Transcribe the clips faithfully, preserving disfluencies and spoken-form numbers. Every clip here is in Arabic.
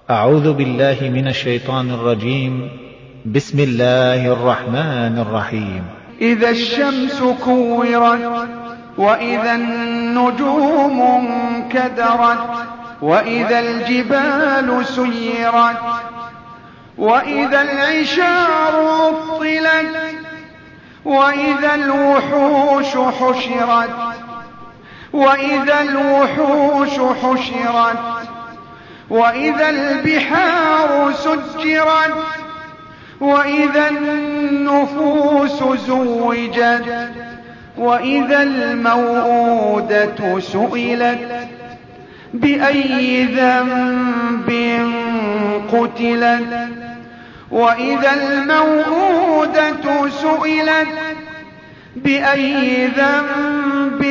أعوذ بالله من الشيطان الرجيم. بسم الله الرحمن الرحيم. إذا الشمس كورت وإذا النجوم انكدرت وإذا الجبال سيرت وإذا العشار عطلت وإذا الوحوش حشرت وإذا الوحوش حشرت وإذا البحار سجرت وإذا النفوس زوجت وإذا الموءودة سئلت بأي ذنب قتلت وإذا الموءودة سئلت بأي ذنب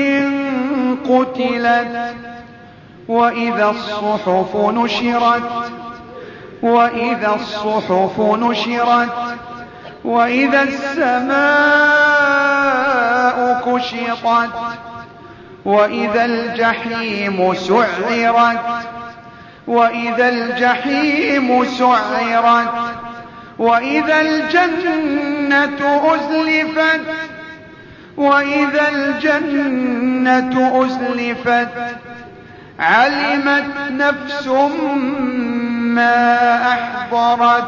قتلت وإذا الصحف نشرت وإذا الصحف نشرت وإذا السماء كشطت وإذا الجحيم سعرت وإذا الجحيم سعرت وإذا الجنة أزلفت وإذا الجنة أزلفت علمت نفس ما أحضرت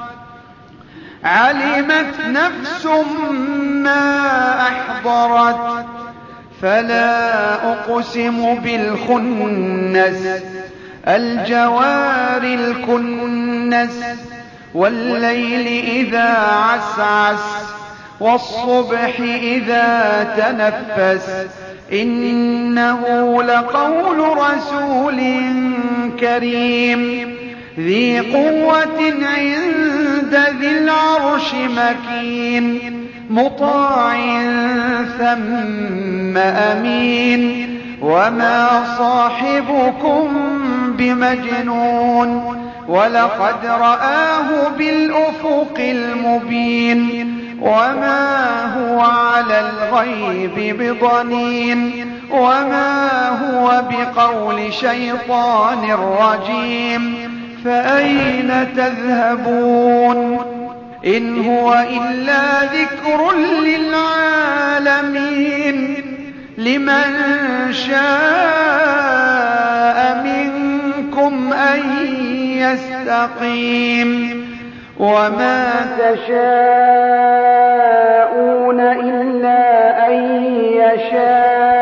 علمت نفس ما أحضرت فلا أقسم بالخنس الجوار الكنس والليل إذا عسعس والصبح إذا تنفس إنه لقول رسول كريم ذي قوة عند ذي العرش مكين مطاع ثم أمين وما صاحبكم بمجنون ولقد رآه بالأفق المبين وما هو على الغيب بضنين وما هو بقول شيطان رجيم فأين تذهبون إن هو إلا ذكر للعالمين لمن شاء منكم أن يستقيم وما تشاءون إلا أن يشاء